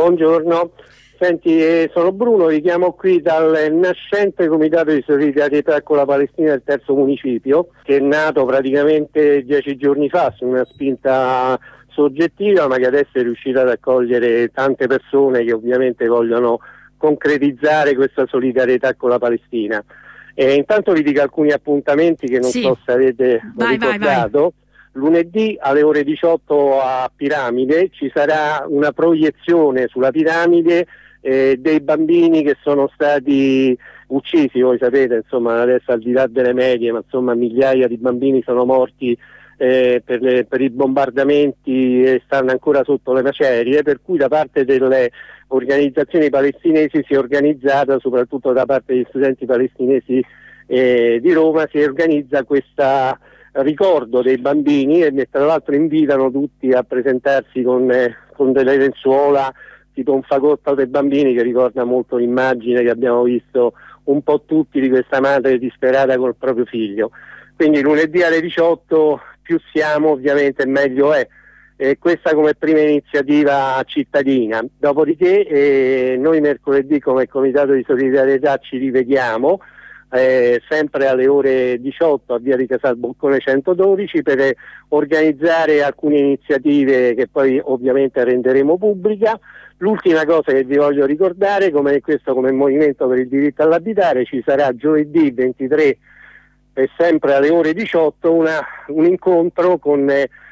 Buongiorno, senti, sono Bruno, vi chiamo qui dal nascente Comitato di Solidarietà con la Palestina del terzo municipio, che è nato praticamente 10 giorni fa su una spinta soggettiva, ma che adesso è riuscita ad accogliere tante persone che ovviamente vogliono concretizzare questa solidarietà con la Palestina. Intanto vi dico alcuni appuntamenti che non so se avete ricordato. Vai. Lunedì alle ore 18 a Piramide ci sarà una proiezione sulla piramide dei bambini che sono stati uccisi. Voi sapete, insomma, adesso al di là delle medie, ma insomma migliaia di bambini sono morti per i bombardamenti e stanno ancora sotto le macerie, per cui da parte delle organizzazioni palestinesi si è organizzata, soprattutto da parte degli studenti palestinesi di Roma, si organizza questa ricordo dei bambini e tra l'altro invitano tutti a presentarsi con delle lenzuola tipo un fagotto dei bambini, che ricorda molto l'immagine che abbiamo visto un po' tutti di questa madre disperata col proprio figlio. Quindi lunedì alle 18 più siamo ovviamente meglio è. Questa come prima iniziativa cittadina. Dopodiché noi mercoledì come Comitato di Solidarietà ci rivediamo sempre alle ore 18 a via di Casalboccone 112 per organizzare alcune iniziative che poi ovviamente renderemo pubblica. L'ultima cosa che vi voglio ricordare, come Movimento per il Diritto all'Abitare, ci sarà giovedì 23 e sempre alle ore 18 un incontro con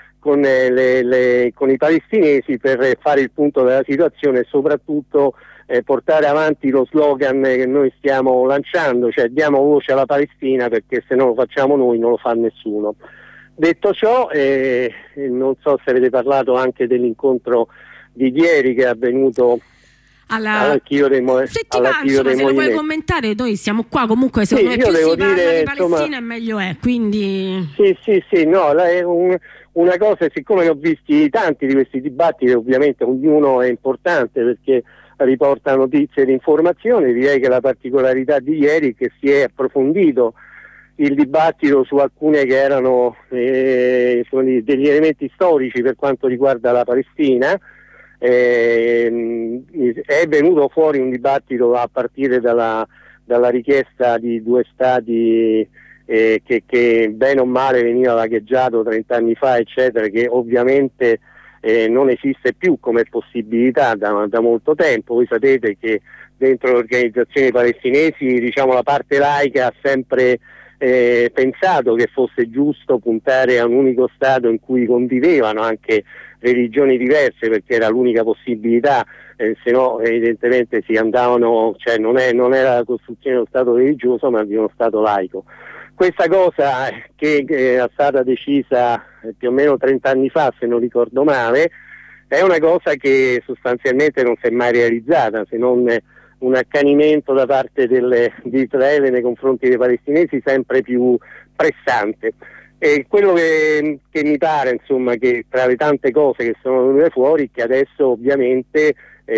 i palestinesi per fare il punto della situazione e soprattutto portare avanti lo slogan che noi stiamo lanciando, cioè diamo voce alla Palestina, perché se non lo facciamo noi non lo fa nessuno. Detto ciò, non so se avete parlato anche dell'incontro di ieri che è avvenuto all'archivio dei movimenti. Se lo vuoi commentare, noi siamo qua comunque, secondo me più si parla di Palestina e meglio è, quindi... Sì, no, è una cosa, siccome ne ho visti tanti di questi dibattiti, ovviamente ognuno è importante perché riporta notizie ed informazioni, direi che la particolarità di ieri è che si è approfondito il dibattito su alcune che erano degli elementi storici per quanto riguarda la Palestina. È venuto fuori un dibattito a partire dalla richiesta di due stati che bene o male veniva vagheggiato 30 anni fa, eccetera, che ovviamente non esiste più come possibilità da molto tempo. Voi sapete che dentro le organizzazioni palestinesi, diciamo, la parte laica ha sempre pensato che fosse giusto puntare a un unico Stato in cui convivevano anche religioni diverse, perché era l'unica possibilità, se no evidentemente si andavano, cioè non era la costruzione dello Stato religioso ma di uno Stato laico. Questa cosa che è stata decisa più o meno 30 anni fa, se non ricordo male, è una cosa che sostanzialmente non si è mai realizzata, se non un accanimento da parte di Israele nei confronti dei palestinesi sempre più pressante. E quello che mi pare, insomma, che tra le tante cose che sono venute fuori, che adesso ovviamente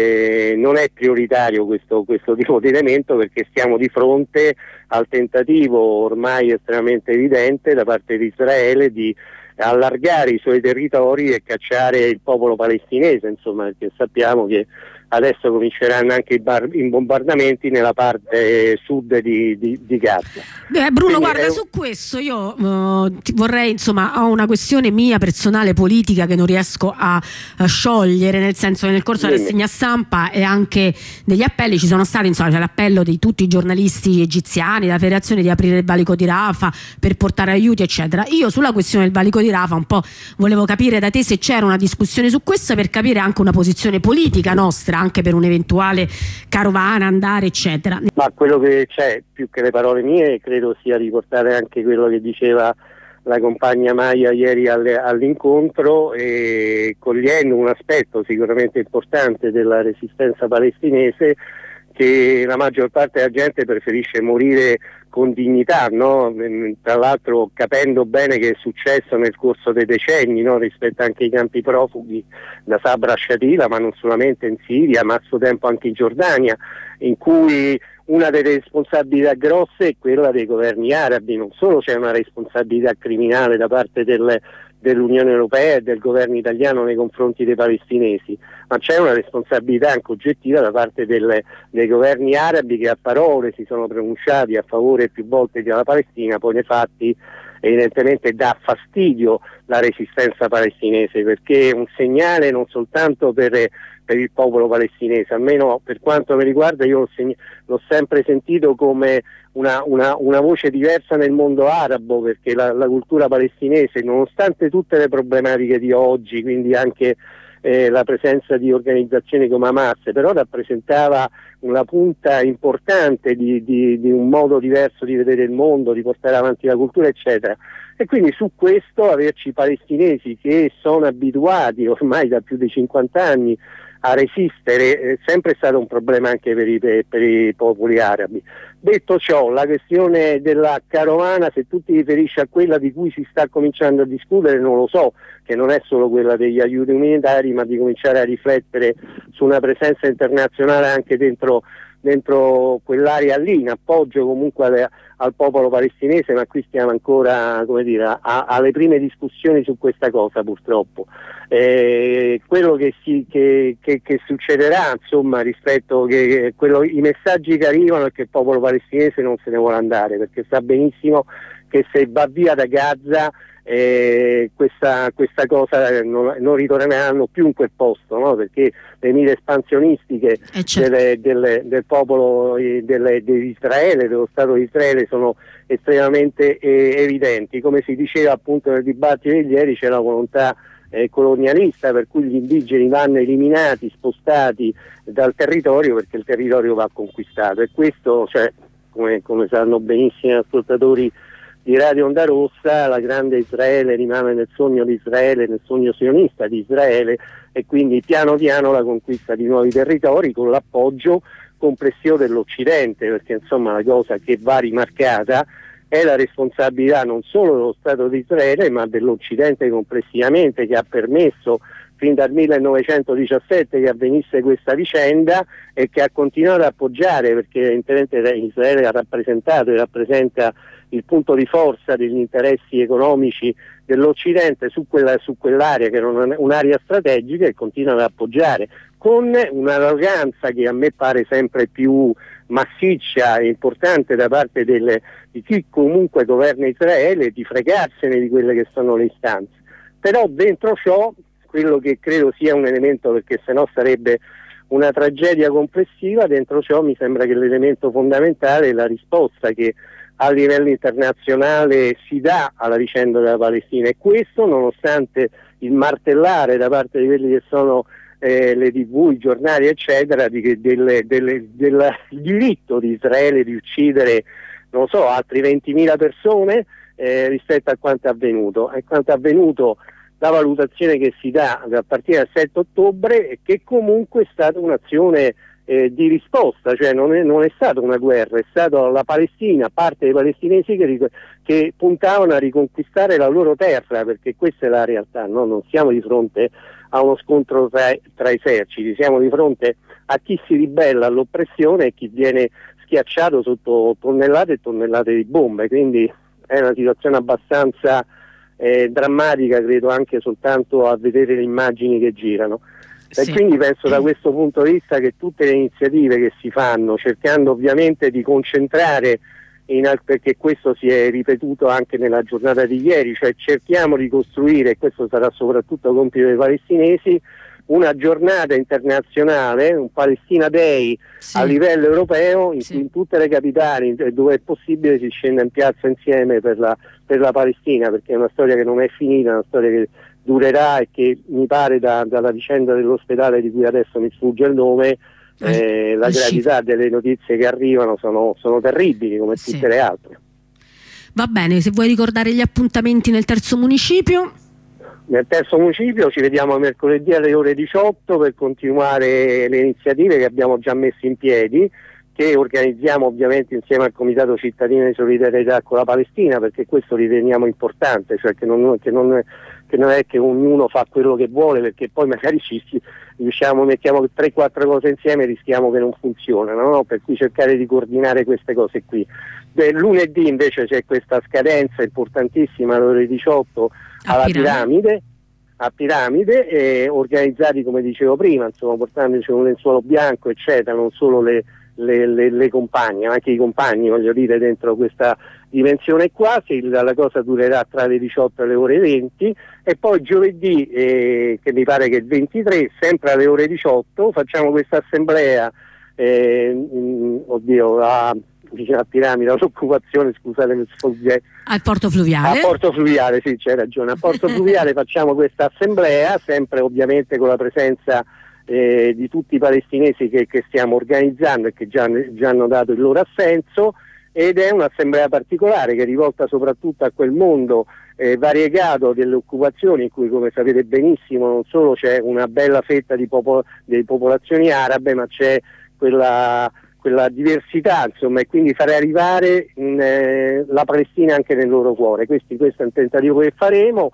non è prioritario questo tipo di elemento, perché stiamo di fronte al tentativo ormai estremamente evidente da parte di Israele di allargare i suoi territori e cacciare il popolo palestinese, insomma, perché sappiamo che adesso cominceranno anche i bombardamenti nella parte sud di Gaza. Bruno, quindi, guarda, su questo io vorrei, insomma, ho una questione mia personale politica che non riesco a sciogliere, nel senso che nel corso della rassegna stampa e anche degli appelli ci sono stati, insomma, c'è l'appello di tutti i giornalisti egiziani, della federazione, di aprire il valico di Rafah per portare aiuti, eccetera. Io sulla questione del valico di Rafah un po' volevo capire da te se c'era una discussione su questo, per capire anche una posizione politica nostra, anche per un'eventuale carovana, andare, eccetera. Ma quello che c'è, più che le parole mie, credo sia riportare anche quello che diceva la compagna Maia ieri all'incontro, cogliendo un aspetto sicuramente importante della resistenza palestinese, che la maggior parte della gente preferisce morire con dignità, no? Tra l'altro capendo bene che è successo nel corso dei decenni, no? Rispetto anche ai campi profughi da Sabra a Shatila, ma non solamente in Siria, ma a suo tempo anche in Giordania, in cui una delle responsabilità grosse è quella dei governi arabi. Non solo c'è una responsabilità criminale da parte dell'Unione Europea e del governo italiano nei confronti dei palestinesi, ma c'è una responsabilità anche oggettiva da parte dei governi arabi, che a parole si sono pronunciati a favore più volte della Palestina, poi nei fatti evidentemente dà fastidio la resistenza palestinese, perché è un segnale non soltanto per il popolo palestinese, almeno per quanto mi riguarda io l'ho sempre sentito come una voce diversa nel mondo arabo, perché la cultura palestinese, nonostante tutte le problematiche di oggi, quindi anche la presenza di organizzazioni come Hamas, però rappresentava una punta importante di un modo diverso di vedere il mondo, di portare avanti la cultura, eccetera. E quindi su questo averci palestinesi che sono abituati ormai da più di 50 anni a resistere è sempre stato un problema anche per i popoli arabi. Detto ciò, la questione della carovana, se tu ti riferisci a quella di cui si sta cominciando a discutere, non lo so, che non è solo quella degli aiuti umanitari, ma di cominciare a riflettere su una presenza internazionale anche dentro quell'area lì, in appoggio comunque al popolo palestinese, ma qui stiamo ancora, come dire, alle prime discussioni su questa cosa, purtroppo. Quello che succederà, insomma, rispetto i messaggi che arrivano è che il popolo palestinese non se ne vuole andare, perché sa benissimo che se va via da Gaza questa cosa non ritorneranno più in quel posto, no? Perché le mire espansionistiche del popolo di Israele, dello Stato di Israele, sono estremamente evidenti. Come si diceva appunto nel dibattito di ieri, c'è la volontà colonialista per cui gli indigeni vanno eliminati, spostati dal territorio, perché il territorio va conquistato, e questo, cioè, come sanno benissimo gli ascoltatori di Radio Onda Rossa, la grande Israele rimane nel sogno di Israele, nel sogno sionista di Israele, e quindi piano piano la conquista di nuovi territori con l'appoggio complessivo dell'Occidente, perché insomma la cosa che va rimarcata è la responsabilità non solo dello Stato di Israele, ma dell'Occidente complessivamente, che ha permesso fin dal 1917 che avvenisse questa vicenda e che ha continuato ad appoggiare, perché evidentemente Israele ha rappresentato e rappresenta il punto di forza degli interessi economici dell'Occidente su quell'area che non è un'area strategica, e continua ad appoggiare con un'arroganza che a me pare sempre più massiccia e importante da parte di chi comunque governa Israele, di fregarsene di quelle che sono le istanze. Però dentro ciò, quello che credo sia un elemento, perché sennò sarebbe una tragedia complessiva, dentro ciò mi sembra che l'elemento fondamentale è la risposta che a livello internazionale si dà alla vicenda della Palestina, e questo nonostante il martellare da parte di quelli che sono le TV, i giornali eccetera, del diritto di Israele di uccidere, non so, altri 20.000 persone rispetto a quanto è avvenuto. E quanto è avvenuto, la valutazione che si dà a partire dal 7 ottobre è che comunque è stata un'azione di risposta, cioè non è stata una guerra, è stata la Palestina, parte dei palestinesi che puntavano a riconquistare la loro terra, perché questa è la realtà, no? Non siamo di fronte a uno scontro tra eserciti, siamo di fronte a chi si ribella all'oppressione e chi viene schiacciato sotto tonnellate e tonnellate di bombe, quindi è una situazione abbastanza drammatica, credo, anche soltanto a vedere le immagini che girano. Sì. E quindi penso da questo punto di vista che tutte le iniziative che si fanno, cercando ovviamente di concentrare, perché questo si è ripetuto anche nella giornata di ieri, cioè cerchiamo di costruire, e questo sarà soprattutto compito dei palestinesi, una giornata internazionale, un Palestina Day a livello europeo, in cui in tutte le capitali dove è possibile si scenda in piazza insieme per la Palestina, perché è una storia che non è finita, è una storia che durerà, e che mi pare dalla vicenda dell'ospedale di cui adesso mi sfugge il nome, la gravità delle notizie che arrivano sono terribili, come tutte le altre. Va bene, se vuoi ricordare gli appuntamenti nel terzo municipio. Nel terzo municipio ci vediamo mercoledì alle ore 18 per continuare le iniziative che abbiamo già messo in piedi, che organizziamo ovviamente insieme al Comitato Cittadino di Solidarietà con la Palestina, perché questo riteniamo importante, cioè che non è che ognuno fa quello che vuole, perché poi magari mettiamo 3-4 cose insieme e rischiamo che non funzionano, no? Per cui cercare di coordinare queste cose qui. Lunedì invece c'è questa scadenza importantissima alle ore 18 alla piramide, a piramide, organizzati come dicevo prima, insomma, portandoci un lenzuolo bianco eccetera, non solo le compagne, ma anche i compagni, voglio dire, dentro questa dimensione qua. La cosa durerà tra le 18 e le ore 20, e poi giovedì, che mi pare che è il 23, sempre alle ore 18, facciamo questa assemblea vicino a Piramide, l'occupazione, scusate, mi sfugge. Al Porto Fluviale. A Porto Fluviale, sì, c'hai ragione. A Porto Fluviale facciamo questa assemblea, sempre ovviamente con la presenza di tutti i palestinesi che stiamo organizzando e che già hanno dato il loro assenso, ed è un'assemblea particolare che è rivolta soprattutto a quel mondo variegato delle occupazioni, in cui, come sapete benissimo, non solo c'è una bella fetta di popolazioni arabe, ma c'è quella diversità, insomma, e quindi fare arrivare la Palestina anche nel loro cuore. Questo è un tentativo che faremo,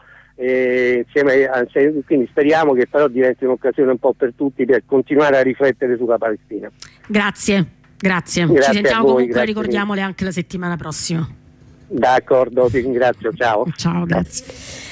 quindi speriamo che però diventi un'occasione un po' per tutti per continuare a riflettere sulla Palestina. Grazie. Ci sentiamo comunque, ricordiamole anche la settimana prossima. D'accordo, ti ringrazio, ciao. Ciao, grazie.